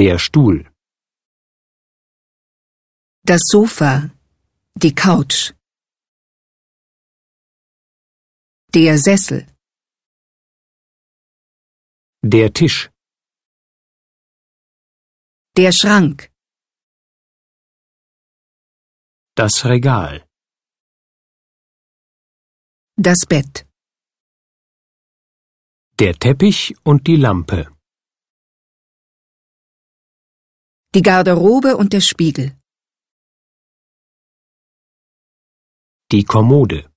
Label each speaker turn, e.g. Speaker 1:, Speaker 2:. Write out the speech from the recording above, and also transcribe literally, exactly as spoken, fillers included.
Speaker 1: Der Stuhl.
Speaker 2: Das Sofa, die Couch. Der Sessel.
Speaker 1: Der Tisch.
Speaker 2: Der Schrank.
Speaker 1: Das Regal.
Speaker 2: Das Bett.
Speaker 1: Der Teppich und die Lampe.
Speaker 2: Die Garderobe und der Spiegel.
Speaker 1: Die Kommode.